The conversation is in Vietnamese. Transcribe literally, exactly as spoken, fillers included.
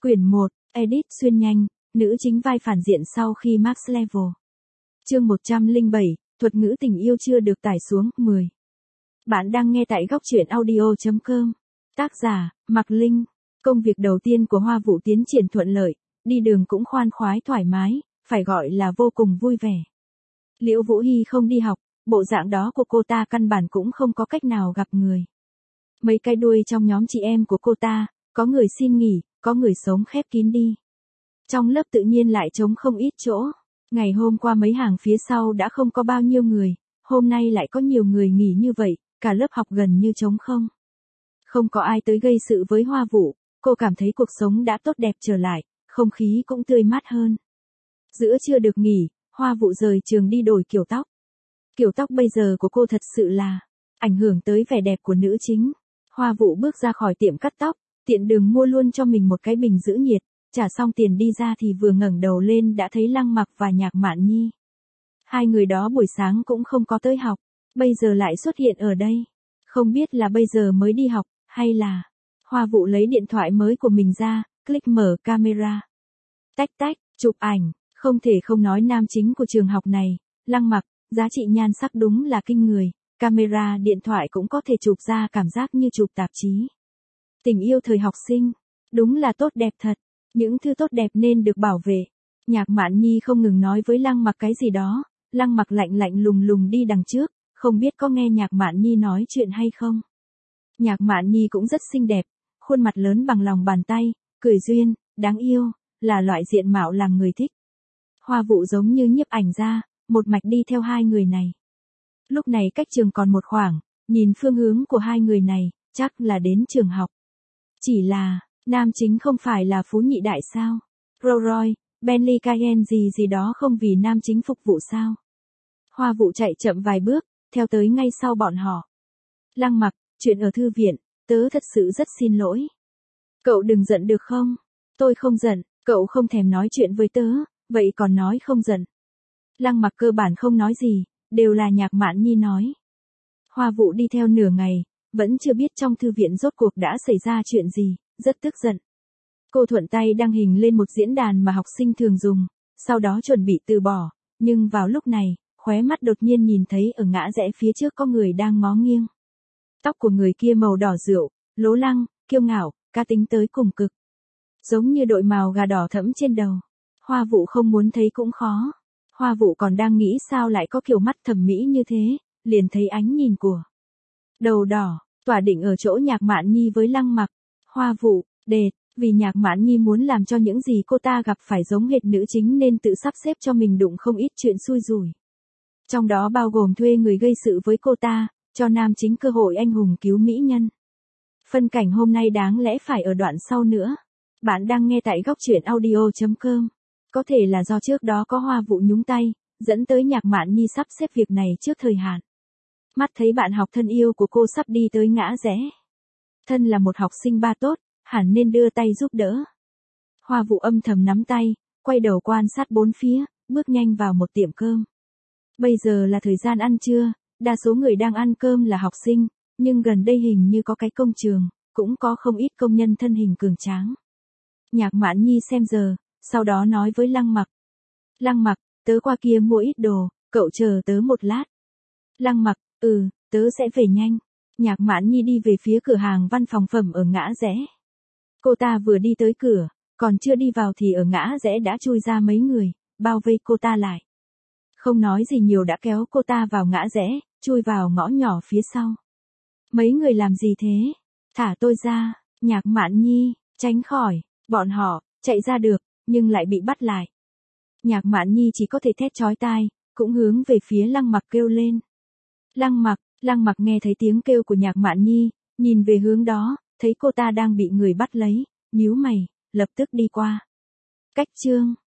Quyển một, Edit xuyên nhanh, nữ chính vai phản diện sau khi max level. Chương một trăm lẻ bảy, thuật ngữ tình yêu chưa được tải xuống, mười. Bạn đang nghe tại góc truyện audio chấm com. Tác giả, Mạc Linh. Công việc đầu tiên của Hoa Vũ tiến triển thuận lợi, đi đường cũng khoan khoái thoải mái, phải gọi là vô cùng vui vẻ. Liễu Vũ Hy không đi học, bộ dạng đó của cô ta căn bản cũng không có cách nào gặp người. Mấy cái đuôi trong nhóm chị em của cô ta, có người xin nghỉ, có người sống khép kín đi. Trong lớp tự nhiên lại trống không ít chỗ. Ngày hôm qua mấy hàng phía sau đã không có bao nhiêu người, hôm nay lại có nhiều người nghỉ như vậy, cả lớp học gần như trống không. Không có ai tới gây sự với Hoa Vũ, cô cảm thấy cuộc sống đã tốt đẹp trở lại, không khí cũng tươi mát hơn. Giữa trưa được nghỉ, Hoa Vũ rời trường đi đổi kiểu tóc. Kiểu tóc bây giờ của cô thật sự là ảnh hưởng tới vẻ đẹp của nữ chính. Hoa Vũ bước ra khỏi tiệm cắt tóc, tiện đường mua luôn cho mình một cái bình giữ nhiệt, trả xong tiền đi ra thì vừa ngẩng đầu lên đã thấy Lăng Mặc và Nhạc Mạn Nhi. Hai người đó buổi sáng cũng không có tới học, bây giờ lại xuất hiện ở đây. Không biết là bây giờ mới đi học, hay là... Hoa Vũ lấy điện thoại mới của mình ra, click mở camera. Tách tách, chụp ảnh, không thể không nói nam chính của trường học này, Lăng Mặc, giá trị nhan sắc đúng là kinh người, camera điện thoại cũng có thể chụp ra cảm giác như chụp tạp chí. Tình yêu thời học sinh, đúng là tốt đẹp thật, những thứ tốt đẹp nên được bảo vệ. Nhạc Mạn Nhi không ngừng nói với Lăng Mặc cái gì đó, Lăng Mặc lạnh lạnh lùng lùng đi đằng trước, không biết có nghe Nhạc Mạn Nhi nói chuyện hay không. Nhạc Mạn Nhi cũng rất xinh đẹp, khuôn mặt lớn bằng lòng bàn tay, cười duyên, đáng yêu, là loại diện mạo làm người thích. Hoa Vũ giống như nhiếp ảnh ra, một mạch đi theo hai người này. Lúc này cách trường còn một khoảng, nhìn phương hướng của hai người này, chắc là đến trường học. Chỉ là, nam chính không phải là phú nhị đại sao? Rolls Royce, Bentley Cayenne gì gì đó không vì nam chính phục vụ sao? Hoa Vũ chạy chậm vài bước, theo tới ngay sau bọn họ. Lăng Mặc, chuyện ở thư viện, tớ thật sự rất xin lỗi. Cậu đừng giận được không? Tôi không giận, cậu không thèm nói chuyện với tớ, vậy còn nói không giận. Lăng Mặc cơ bản không nói gì, đều là Nhạc Mạn Nhi nói. Hoa Vũ đi theo nửa ngày, vẫn chưa biết trong thư viện rốt cuộc đã xảy ra chuyện gì, rất tức giận. Cô thuận tay đăng hình lên một diễn đàn mà học sinh thường dùng, sau đó chuẩn bị từ bỏ, nhưng vào lúc này, khóe mắt đột nhiên nhìn thấy ở ngã rẽ phía trước có người đang ngó nghiêng. Tóc của người kia màu đỏ rượu, lố lăng, kiêu ngạo, cá tính tới cùng cực. Giống như đội màu gà đỏ thẫm trên đầu. Hoa Vũ không muốn thấy cũng khó. Hoa Vũ còn đang nghĩ sao lại có kiểu mắt thẩm mỹ như thế, liền thấy ánh nhìn của đầu đỏ, tỏa định ở chỗ Nhạc Mạn Nhi với Lăng Mặc. Hoa Vũ, đệt, vì Nhạc Mạn Nhi muốn làm cho những gì cô ta gặp phải giống hệt nữ chính nên tự sắp xếp cho mình đụng không ít chuyện xui rủi. Trong đó bao gồm thuê người gây sự với cô ta, cho nam chính cơ hội anh hùng cứu mỹ nhân. Phân cảnh hôm nay đáng lẽ phải ở đoạn sau nữa. Bạn đang nghe tại góc truyện audio chấm com. Có thể là do trước đó có Hoa Vũ nhúng tay, dẫn tới Nhạc Mạn Nhi sắp xếp việc này trước thời hạn. Mắt thấy bạn học thân yêu của cô sắp đi tới ngã rẽ. Thân là một học sinh ba tốt, hẳn nên đưa tay giúp đỡ. Hoa Vũ âm thầm nắm tay, quay đầu quan sát bốn phía, bước nhanh vào một tiệm cơm. Bây giờ là thời gian ăn trưa, đa số người đang ăn cơm là học sinh, nhưng gần đây hình như có cái công trường, cũng có không ít công nhân thân hình cường tráng. Nhạc Mạn Nhi xem giờ, sau đó nói với Lăng Mặc. Lăng Mặc, tớ qua kia mua ít đồ, cậu chờ tớ một lát. Lăng Mặc, ừ, tớ sẽ về nhanh. Nhạc Mạn Nhi đi về phía cửa hàng văn phòng phẩm ở ngã rẽ. Cô ta vừa đi tới cửa, còn chưa đi vào thì ở ngã rẽ đã chui ra mấy người, bao vây cô ta lại. Không nói gì nhiều đã kéo cô ta vào ngã rẽ, chui vào ngõ nhỏ phía sau. Mấy người làm gì thế? Thả tôi ra, Nhạc Mạn Nhi, tránh khỏi, bọn họ, chạy ra được, nhưng lại bị bắt lại. Nhạc Mạn Nhi chỉ có thể thét chói tai, cũng hướng về phía Lăng Mặc kêu lên. Lăng Mặc, Lăng Mặc nghe thấy tiếng kêu của Nhạc Mạn Nhi, nhìn về hướng đó, thấy cô ta đang bị người bắt lấy, nhíu mày, lập tức đi qua. Cách chương.